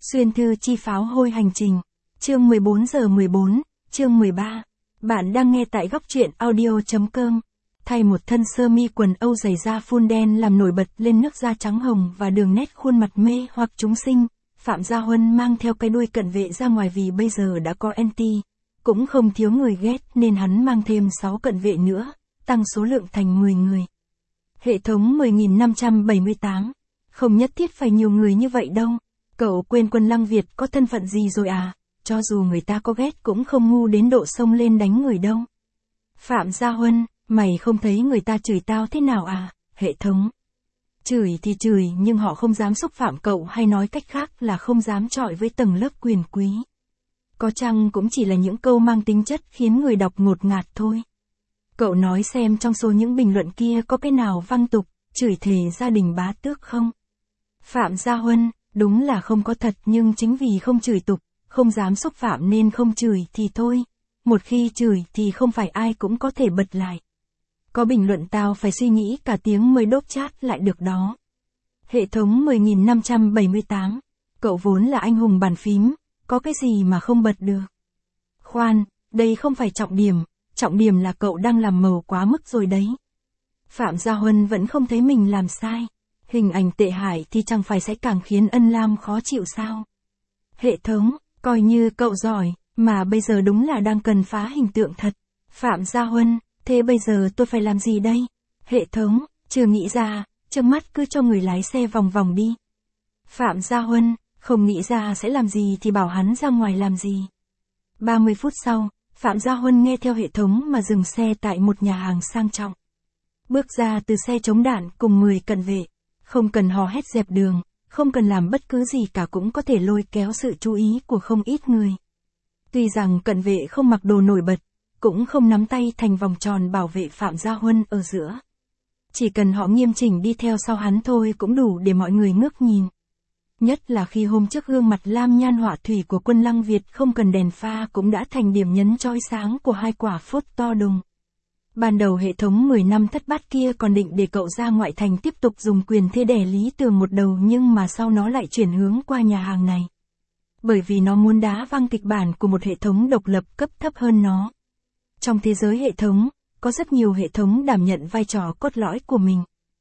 Xuyên thư chi pháo hôi hành trình. Chương 14:14, chương 13. Bạn đang nghe tại góc truyện audio.com. Thay một thân sơ mi quần âu giày da phun đen làm nổi bật lên nước da trắng hồng và đường nét khuôn mặt mê hoặc chúng sinh, Phạm Gia Huân mang theo cái đuôi cận vệ ra ngoài vì bây giờ đã có anti, cũng không thiếu người ghét nên hắn mang thêm 6 cận vệ nữa, tăng số lượng thành 10 người. Hệ thống 10.578. Không nhất thiết phải nhiều người như vậy đâu. Cậu quên Quân Lăng Việt có thân phận gì rồi à? Cho dù người ta có ghét cũng không ngu đến độ xông lên đánh người đâu. Phạm Gia Huân, mày không thấy người ta chửi tao thế nào à? Hệ thống. Chửi thì chửi nhưng họ không dám xúc phạm cậu, hay nói cách khác là không dám chọi với tầng lớp quyền quý. Có chăng cũng chỉ là những câu mang tính chất khiến người đọc ngột ngạt thôi. Cậu nói xem trong số những bình luận kia có cái nào văng tục, chửi thề gia đình bá tước không? Phạm Gia Huân, đúng là không có thật, nhưng chính vì không chửi tục, không dám xúc phạm nên không chửi thì thôi. Một khi chửi thì không phải ai cũng có thể bật lại. Có bình luận tao phải suy nghĩ cả tiếng mới đốt chat lại được đó. Hệ thống 10.578. Cậu vốn là anh hùng bàn phím, có cái gì mà không bật được? Khoan, đây không phải trọng điểm là cậu đang làm màu quá mức rồi đấy. Phạm Gia Huân vẫn không thấy mình làm sai. Hình ảnh tệ hại thì chẳng phải sẽ càng khiến Ân Lam khó chịu sao? Hệ thống, coi như cậu giỏi, mà bây giờ đúng là đang cần phá hình tượng thật. Phạm Gia Huân, thế bây giờ tôi phải làm gì đây? Hệ thống, chưa nghĩ ra, chớp mắt cứ cho người lái xe vòng vòng đi. Phạm Gia Huân, không nghĩ ra sẽ làm gì thì bảo hắn ra ngoài làm gì. 30 phút sau, Phạm Gia Huân nghe theo hệ thống mà dừng xe tại một nhà hàng sang trọng. Bước ra từ xe chống đạn cùng 10 cận vệ. Không cần hò hét dẹp đường, không cần làm bất cứ gì cả cũng có thể lôi kéo sự chú ý của không ít người. Tuy rằng cận vệ không mặc đồ nổi bật, cũng không nắm tay thành vòng tròn bảo vệ Phạm Gia Huân ở giữa. Chỉ cần họ nghiêm chỉnh đi theo sau hắn thôi cũng đủ để mọi người ngước nhìn. Nhất là khi hôm trước gương mặt lam nhan họa thủy của Quân Lăng Việt không cần đèn pha cũng đã thành điểm nhấn chói sáng của hai quả phốt to đùng. Ban đầu hệ thống 10 năm thất bát kia còn định để cậu ra ngoại thành tiếp tục dùng quyền thế đè Lý Tường một đầu, nhưng mà sau nó lại chuyển hướng qua nhà hàng này. Bởi vì nó muốn đá văng kịch bản của một hệ thống độc lập cấp thấp hơn nó. Trong thế giới hệ thống, có rất nhiều hệ thống đảm nhận vai trò cốt lõi của mình.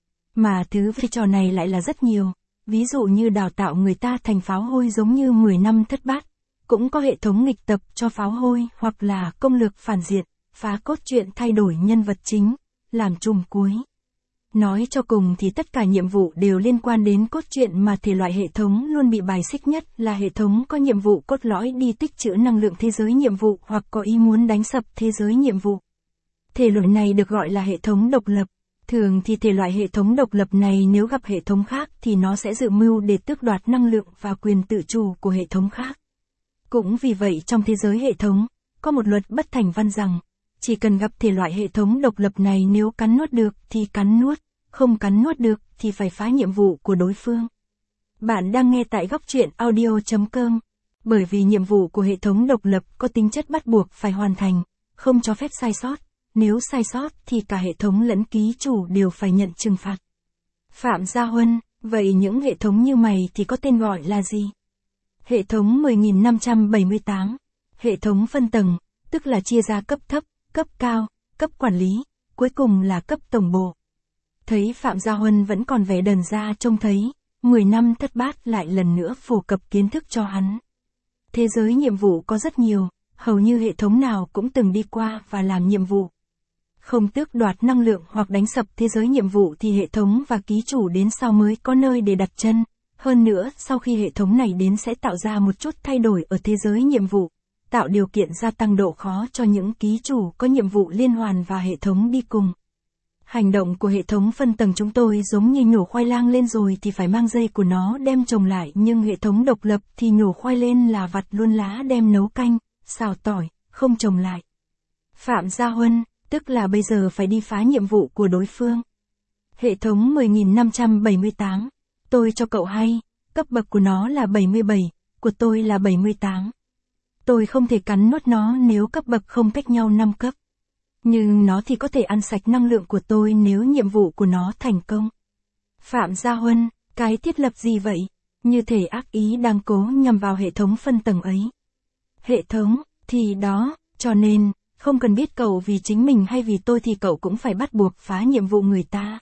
Mà thứ vai trò này lại là rất nhiều, ví dụ như đào tạo người ta thành pháo hôi giống như 10 năm thất bát. Cũng có hệ thống nghịch tập cho pháo hôi hoặc là công lược phản diện. Phá cốt truyện thay đổi nhân vật chính, làm trùm cuối. Nói cho cùng thì tất cả nhiệm vụ đều liên quan đến cốt truyện, mà thể loại hệ thống luôn bị bài xích nhất là hệ thống có nhiệm vụ cốt lõi đi tích trữ năng lượng thế giới nhiệm vụ hoặc có ý muốn đánh sập thế giới nhiệm vụ. Thể loại này được gọi là hệ thống độc lập. Thường thì thể loại hệ thống độc lập này nếu gặp hệ thống khác thì nó sẽ dự mưu để tước đoạt năng lượng và quyền tự chủ của hệ thống khác. Cũng vì vậy trong thế giới hệ thống, có một luật bất thành văn rằng, chỉ cần gặp thể loại hệ thống độc lập này nếu cắn nuốt được thì cắn nuốt, không cắn nuốt được thì phải phá nhiệm vụ của đối phương. Bạn đang nghe tại góc truyện audio.com. Bởi vì nhiệm vụ của hệ thống độc lập có tính chất bắt buộc phải hoàn thành, không cho phép sai sót. Nếu sai sót thì cả hệ thống lẫn ký chủ đều phải nhận trừng phạt. Phạm Gia Huân, vậy những hệ thống như mày thì có tên gọi là gì? Hệ thống 10.578. Hệ thống phân tầng, tức là chia ra cấp thấp, cấp cao, cấp quản lý, cuối cùng là cấp tổng bộ. Thấy Phạm Gia Huân vẫn còn vẻ đần ra trông thấy, 10 năm thất bát lại lần nữa phổ cập kiến thức cho hắn. Thế giới nhiệm vụ có rất nhiều, hầu như hệ thống nào cũng từng đi qua và làm nhiệm vụ. Không tước đoạt năng lượng hoặc đánh sập thế giới nhiệm vụ thì hệ thống và ký chủ đến sau mới có nơi để đặt chân. Hơn nữa, sau khi hệ thống này đến sẽ tạo ra một chút thay đổi ở thế giới nhiệm vụ, tạo điều kiện gia tăng độ khó cho những ký chủ có nhiệm vụ liên hoàn và hệ thống đi cùng. Hành động của hệ thống phân tầng chúng tôi giống như nhổ khoai lang lên rồi thì phải mang dây của nó đem trồng lại, nhưng hệ thống độc lập thì nhổ khoai lên là vặt luôn lá đem nấu canh, xào tỏi, không trồng lại. Phạm Gia Huân, tức là bây giờ phải đi phá nhiệm vụ của đối phương. Hệ thống 10.578. Tôi cho cậu hay, cấp bậc của nó là 77, của tôi là 78. Tôi không thể cắn nuốt nó nếu cấp bậc không cách nhau 5 cấp. Nhưng nó thì có thể ăn sạch năng lượng của tôi nếu nhiệm vụ của nó thành công. Phạm Gia Huân, cái thiết lập gì vậy? như thể ác ý đang cố nhằm vào hệ thống phân tầng ấy. Hệ thống, thì đó, cho nên, không cần biết cậu vì chính mình hay vì tôi thì cậu cũng phải bắt buộc phá nhiệm vụ người ta.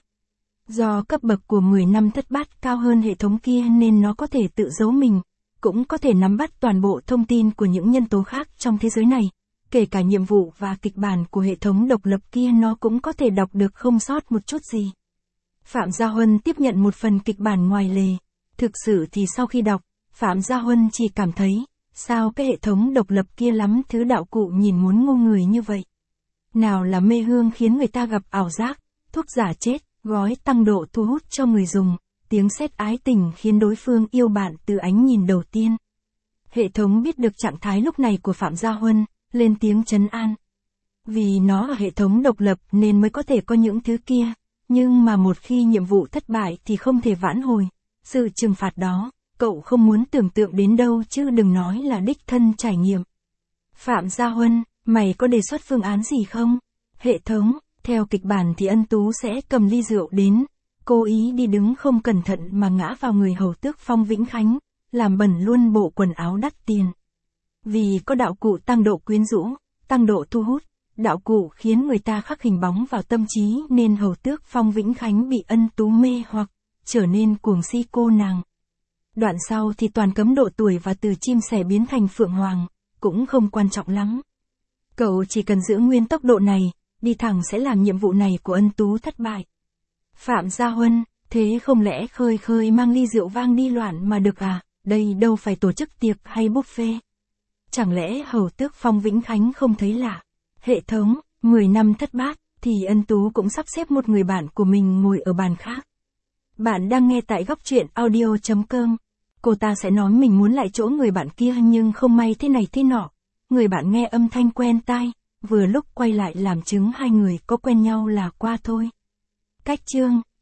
Do cấp bậc của 10 năm thất bát cao hơn hệ thống kia nên nó có thể tự giấu mình, cũng có thể nắm bắt toàn bộ thông tin của những nhân tố khác trong thế giới này, kể cả nhiệm vụ và kịch bản của hệ thống độc lập kia nó cũng có thể đọc được không sót một chút gì. Phạm Gia Huân tiếp nhận một phần kịch bản ngoài lề. Thực sự thì sau khi đọc, Phạm Gia Huân chỉ cảm thấy, sao cái hệ thống độc lập kia lắm thứ đạo cụ nhìn muốn ngu người như vậy. Nào là mê hương khiến người ta gặp ảo giác, thuốc giả chết, gói tăng độ thu hút cho người dùng, tiếng sét ái tình khiến đối phương yêu bạn từ ánh nhìn đầu tiên. Hệ thống biết được trạng thái lúc này của Phạm Gia Huân, lên tiếng trấn an. Vì nó ở hệ thống độc lập nên mới có thể có những thứ kia, nhưng mà một khi nhiệm vụ thất bại thì không thể vãn hồi. Sự trừng phạt đó, cậu không muốn tưởng tượng đến đâu chứ đừng nói là đích thân trải nghiệm. Phạm Gia Huân, mày có đề xuất phương án gì không? Hệ thống, theo kịch bản thì Ân Tú sẽ cầm ly rượu đến, cố ý đi đứng không cẩn thận mà ngã vào người hầu tước Phong Vĩnh Khánh, làm bẩn luôn bộ quần áo đắt tiền. Vì có đạo cụ tăng độ quyến rũ, tăng độ thu hút, đạo cụ khiến người ta khắc hình bóng vào tâm trí nên hầu tước Phong Vĩnh Khánh bị Ân Tú mê hoặc trở nên cuồng si cô nàng. Đoạn sau thì toàn cấm độ tuổi và từ chim sẻ biến thành phượng hoàng, cũng không quan trọng lắm. Cậu chỉ cần giữ nguyên tốc độ này, đi thẳng sẽ làm nhiệm vụ này của Ân Tú thất bại. Phạm Gia Huân, thế không lẽ khơi khơi mang ly rượu vang đi loạn mà được à, đây đâu phải tổ chức tiệc hay buffet. Chẳng lẽ hầu tước Phong Vĩnh Khánh không thấy lạ? Hệ thống, 10 năm thất bát, thì Ân Tú cũng sắp xếp một người bạn của mình ngồi ở bàn khác. Bạn đang nghe tại góc truyện audio.com. Cô ta sẽ nói mình muốn lại chỗ người bạn kia nhưng không may thế này thế nọ. Người bạn nghe âm thanh quen tai, vừa lúc quay lại làm chứng hai người có quen nhau là qua thôi. Cách chương